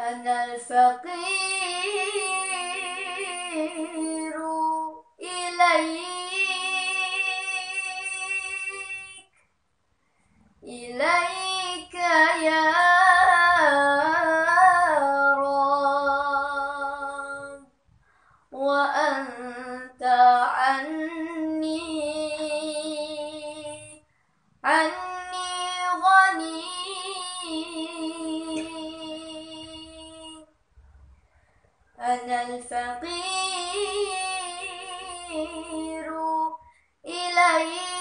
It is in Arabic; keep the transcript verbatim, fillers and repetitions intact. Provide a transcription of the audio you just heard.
أنا الفقير إليك إليك يا رب، وأنت عني عني غني. أنا الفقير إليك